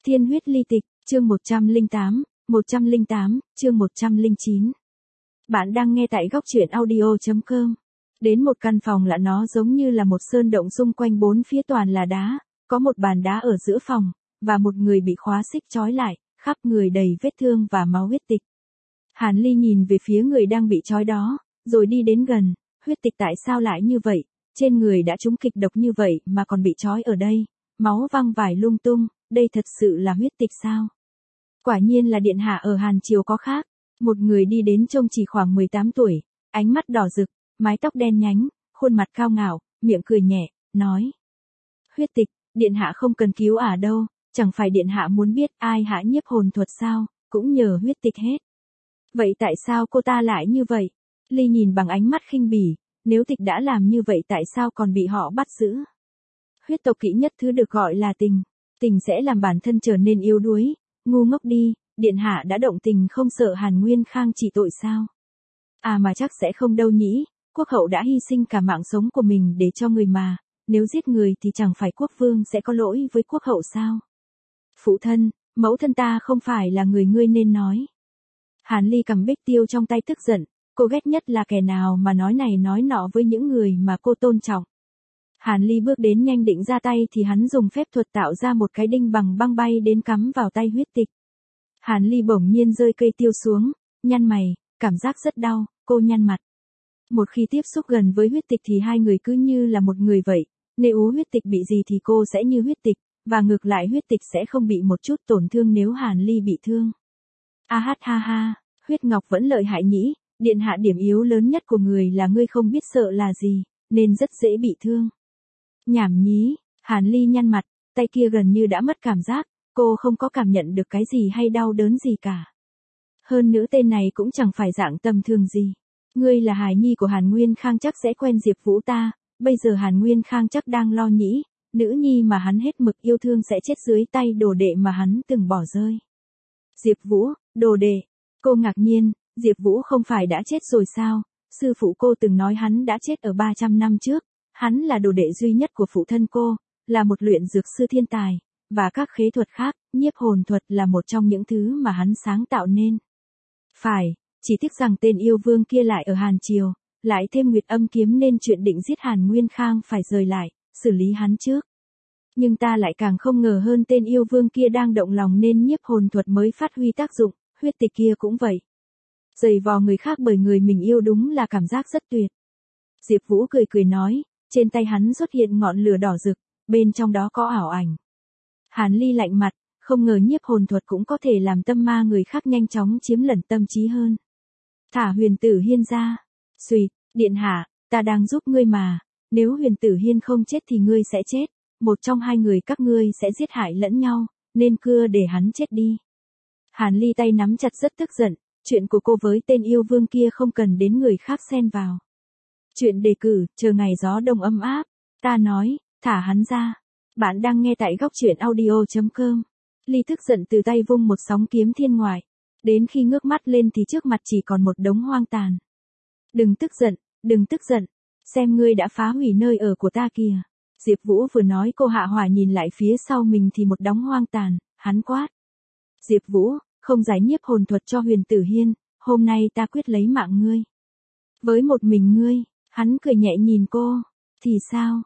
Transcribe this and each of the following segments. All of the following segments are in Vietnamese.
Thiên huyết ly tịch, chương 108, chương 109. Bạn đang nghe tại góc truyện audio.com. Đến một căn phòng lạ, nó giống như là một sơn động, xung quanh bốn phía toàn là đá, có một bàn đá ở giữa phòng, và một người bị khóa xích trói lại, khắp người đầy vết thương và máu huyết tịch. Hàn Ly nhìn về phía người đang bị trói đó, rồi đi đến gần. Huyết tịch tại sao lại như vậy? Trên người đã trúng kịch độc như vậy mà còn bị trói ở đây, máu văng vải lung tung, đây thật sự là huyết tịch sao? Quả nhiên là điện hạ ở Hàn Triều có khác. Một người đi đến trông chỉ khoảng 18 tuổi, ánh mắt đỏ rực, mái tóc đen nhánh, khuôn mặt cao ngạo, miệng cười nhẹ, nói. Huyết tịch, điện hạ không cần cứu đâu, chẳng phải điện hạ muốn biết ai hạ nhiếp hồn thuật sao, cũng nhờ huyết tịch hết. Vậy tại sao cô ta lại như vậy? Ly nhìn bằng ánh mắt khinh bỉ, nếu tịch đã làm như vậy tại sao còn bị họ bắt giữ? Huyết tộc kỹ nhất thứ được gọi là tình. Tình sẽ làm bản thân trở nên yếu đuối, ngu ngốc đi, điện hạ đã động tình không sợ Hàn Nguyên Khang trị tội sao? Mà chắc sẽ không đâu nhỉ, quốc hậu đã hy sinh cả mạng sống của mình để cho người mà, nếu giết người thì chẳng phải quốc vương sẽ có lỗi với quốc hậu sao? Phụ thân, mẫu thân ta không phải là người ngươi nên nói. Hàn Ly cầm bích tiêu trong tay tức giận, cô ghét nhất là kẻ nào mà nói này nói nọ với những người mà cô tôn trọng. Hàn Ly bước đến nhanh định ra tay thì hắn dùng phép thuật tạo ra một cái đinh bằng băng bay đến cắm vào tay huyết tịch. Hàn Ly bỗng nhiên rơi cây tiêu xuống, nhăn mày, cảm giác rất đau, cô nhăn mặt. Một khi tiếp xúc gần với huyết tịch thì hai người cứ như là một người vậy, nếu huyết tịch bị gì thì cô sẽ như huyết tịch, và ngược lại huyết tịch sẽ không bị một chút tổn thương nếu Hàn Ly bị thương. Ha ha, huyết ngọc vẫn lợi hại nhỉ, điện hạ điểm yếu lớn nhất của người là ngươi không biết sợ là gì, nên rất dễ bị thương. Nhảm nhí, Hàn Ly nhăn mặt, tay kia gần như đã mất cảm giác, cô không có cảm nhận được cái gì hay đau đớn gì cả. Hơn nữa tên này cũng chẳng phải dạng tầm thường gì. Ngươi là hài nhi của Hàn Nguyên Khang chắc sẽ quen Diệp Vũ ta, bây giờ Hàn Nguyên Khang chắc đang lo nhĩ, nữ nhi mà hắn hết mực yêu thương sẽ chết dưới tay đồ đệ mà hắn từng bỏ rơi. Diệp Vũ, đồ đệ. Cô ngạc nhiên, Diệp Vũ không phải đã chết rồi sao? Sư phụ cô từng nói hắn đã chết ở 300 năm trước. Hắn là đồ đệ duy nhất của phụ thân cô, là một luyện dược sư thiên tài, và các khế thuật khác, nhiếp hồn thuật là một trong những thứ mà hắn sáng tạo nên. Phải, chỉ tiếc rằng tên yêu vương kia lại ở Hàn Triều, lại thêm Nguyệt Âm kiếm nên chuyện định giết Hàn Nguyên Khang phải rời lại, xử lý hắn trước. Nhưng ta lại càng không ngờ hơn tên yêu vương kia đang động lòng nên nhiếp hồn thuật mới phát huy tác dụng, huyết tịch kia cũng vậy. Giày vò người khác bởi người mình yêu đúng là cảm giác rất tuyệt. Diệp Vũ cười nói. Trên tay hắn xuất hiện ngọn lửa đỏ rực, bên trong đó có ảo ảnh. Hàn Ly lạnh mặt, không ngờ nhiếp hồn thuật cũng có thể làm tâm ma người khác nhanh chóng chiếm lẫn tâm trí hơn. Thả Huyền Tử Hiên ra. Xuyệt, điện hạ, ta đang giúp ngươi mà, nếu Huyền Tử Hiên không chết thì ngươi sẽ chết, một trong hai người các ngươi sẽ giết hại lẫn nhau, nên cưa để hắn chết đi. Hàn Ly tay nắm chặt rất tức giận, chuyện của cô với tên yêu vương kia không cần đến người khác xen vào. Chuyện đề cử, chờ ngày gió đông ấm áp. Ta nói, thả hắn ra. Bạn đang nghe tại góc truyện audio.com. Ly tức giận từ tay vung một sóng kiếm thiên ngoại. Đến khi ngước mắt lên thì trước mặt chỉ còn một đống hoang tàn. Đừng tức giận. Xem ngươi đã phá hủy nơi ở của ta kìa. Diệp Vũ vừa nói cô hạ hỏa nhìn lại phía sau mình thì một đống hoang tàn, hắn quát. Diệp Vũ, không giải nhiếp hồn thuật cho Huyền Tử Hiên, hôm nay ta quyết lấy mạng ngươi. Với một mình ngươi. Hắn cười nhẹ nhìn cô, thì sao,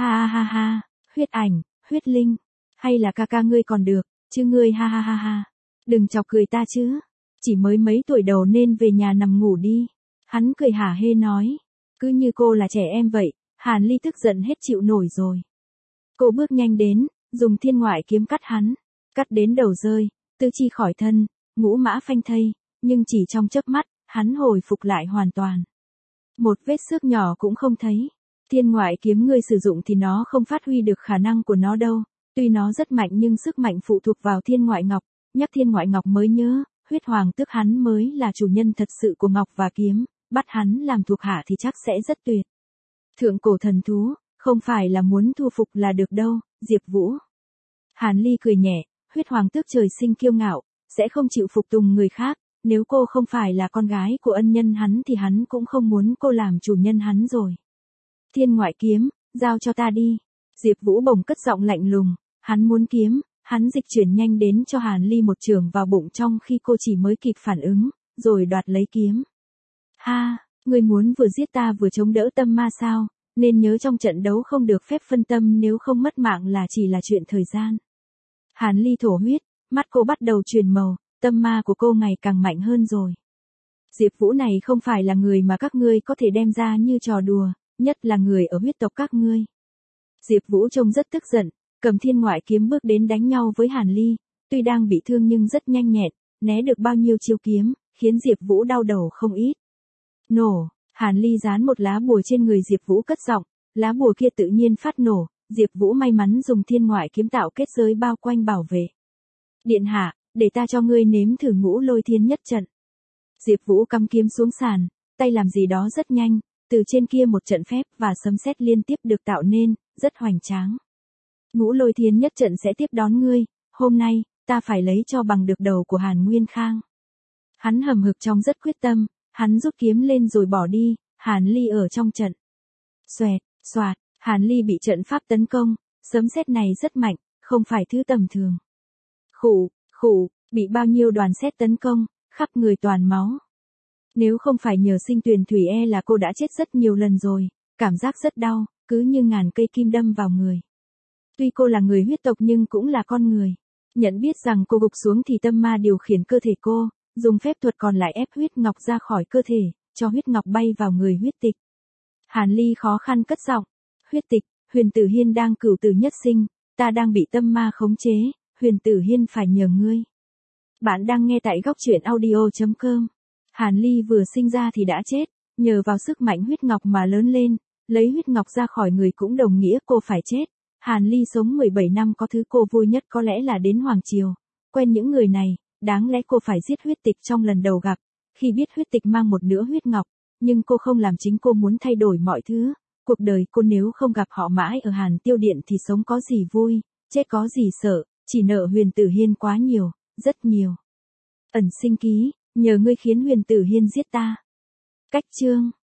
ha, huyết ảnh, huyết linh, hay là ca ngươi còn được, chứ ngươi ha, đừng chọc cười ta chứ, chỉ mới mấy tuổi đầu nên về nhà nằm ngủ đi. Hắn cười hả hê nói, cứ như cô là trẻ em vậy. Hàn Ly tức giận hết chịu nổi rồi. Cô bước nhanh đến, dùng thiên ngoại kiếm cắt hắn, cắt đến đầu rơi, tứ chi khỏi thân, ngũ mã phanh thây, nhưng chỉ trong chớp mắt, hắn hồi phục lại hoàn toàn. Một vết xước nhỏ cũng không thấy. Thiên ngoại kiếm ngươi sử dụng thì nó không phát huy được khả năng của nó đâu. Tuy nó rất mạnh nhưng sức mạnh phụ thuộc vào thiên ngoại ngọc. Nhắc thiên ngoại ngọc mới nhớ, huyết hoàng tước hắn mới là chủ nhân thật sự của ngọc và kiếm. Bắt hắn làm thuộc hạ thì chắc sẽ rất tuyệt. Thượng cổ thần thú, không phải là muốn thu phục là được đâu, Diệp Vũ. Hàn Ly cười nhẹ, huyết hoàng tước trời sinh kiêu ngạo, sẽ không chịu phục tùng người khác. Nếu cô không phải là con gái của ân nhân hắn thì hắn cũng không muốn cô làm chủ nhân hắn rồi. Thiên ngoại kiếm, giao cho ta đi. Diệp Vũ bỗng cất giọng lạnh lùng, hắn muốn kiếm, Hắn dịch chuyển nhanh đến cho Hàn Ly một chưởng vào bụng trong khi cô chỉ mới kịp phản ứng, rồi đoạt lấy kiếm. Ha, ngươi muốn vừa giết ta vừa chống đỡ tâm ma sao, nên nhớ trong trận đấu không được phép phân tâm, nếu không mất mạng là chỉ là chuyện thời gian. Hàn Ly thổ huyết, mắt cô bắt đầu chuyển màu, tâm ma của cô ngày càng mạnh hơn rồi. Diệp Vũ này không phải là người mà các ngươi có thể đem ra như trò đùa, nhất là người ở huyết tộc các ngươi. Diệp Vũ trông rất tức giận, cầm thiên ngoại kiếm bước đến đánh nhau với Hàn Ly, tuy đang bị thương nhưng rất nhanh nhẹn, né được bao nhiêu chiêu kiếm, khiến Diệp Vũ đau đầu không ít. Nổ, Hàn Ly dán một lá bùa trên người Diệp Vũ cất giọng, lá bùa kia tự nhiên phát nổ, Diệp Vũ may mắn dùng thiên ngoại kiếm tạo kết giới bao quanh bảo vệ. Điện hạ, để ta cho ngươi nếm thử Ngũ Lôi Thiên Nhất trận. Diệp Vũ cắm kiếm xuống sàn, tay làm gì đó rất nhanh, từ trên kia một trận phép và sấm sét liên tiếp được tạo nên, rất hoành tráng. Ngũ Lôi Thiên Nhất trận sẽ tiếp đón ngươi, hôm nay, ta phải lấy cho bằng được đầu của Hàn Nguyên Khang. Hắn hầm hực trong rất quyết tâm, hắn rút kiếm lên rồi bỏ đi, Hàn Ly ở trong trận. Xoẹt, xoạt, Hàn Ly bị trận pháp tấn công, sấm sét này rất mạnh, không phải thứ tầm thường. Khụ, khụ, bị bao nhiêu đoàn sét tấn công, khắp người toàn máu. Nếu không phải nhờ Sinh Tuyền Thủy là cô đã chết rất nhiều lần rồi, cảm giác rất đau, cứ như ngàn cây kim đâm vào người. Tuy cô là người huyết tộc nhưng cũng là con người. Nhận biết rằng cô gục xuống thì tâm ma điều khiển cơ thể cô, dùng phép thuật còn lại ép huyết ngọc ra khỏi cơ thể, cho huyết ngọc bay vào người huyết tịch. Hàn Ly khó khăn cất giọng, huyết tịch, Huyền Tử Hiên đang cửu tử nhất sinh, ta đang bị tâm ma khống chế, Huyền Tử Hiên phải nhờ ngươi. Bạn đang nghe tại góc truyện audio.com. Hàn Ly vừa sinh ra thì đã chết, nhờ vào sức mạnh huyết ngọc mà lớn lên, lấy huyết ngọc ra khỏi người cũng đồng nghĩa cô phải chết. Hàn Ly sống 17 năm, có thứ cô vui nhất có lẽ là đến Hoàng Triều, quen những người này, đáng lẽ cô phải giết huyết tịch trong lần đầu gặp, khi biết huyết tịch mang một nửa huyết ngọc, nhưng cô không làm, chính cô muốn thay đổi mọi thứ, cuộc đời cô nếu không gặp họ mãi ở Hàn Tiêu Điện thì sống có gì vui, chết có gì sợ, chỉ nợ Huyền Tử Hiên quá nhiều, rất nhiều. Ẩn sinh ký, nhờ ngươi khiến Huyền Tử Hiên giết ta. Cách chương